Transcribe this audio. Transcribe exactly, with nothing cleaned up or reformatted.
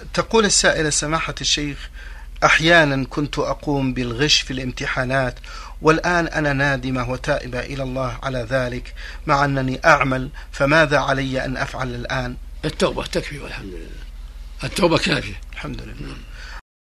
تقول السائلة: سماحة الشيخ، أحيانا كنت أقوم بالغش في الامتحانات، والآن أنا نادمة وتائبة إلى الله على ذلك، مع أنني أعمل، فماذا علي أن أفعل الآن؟ التوبة تكفي والحمد لله، التوبة كافية. الحمد لله.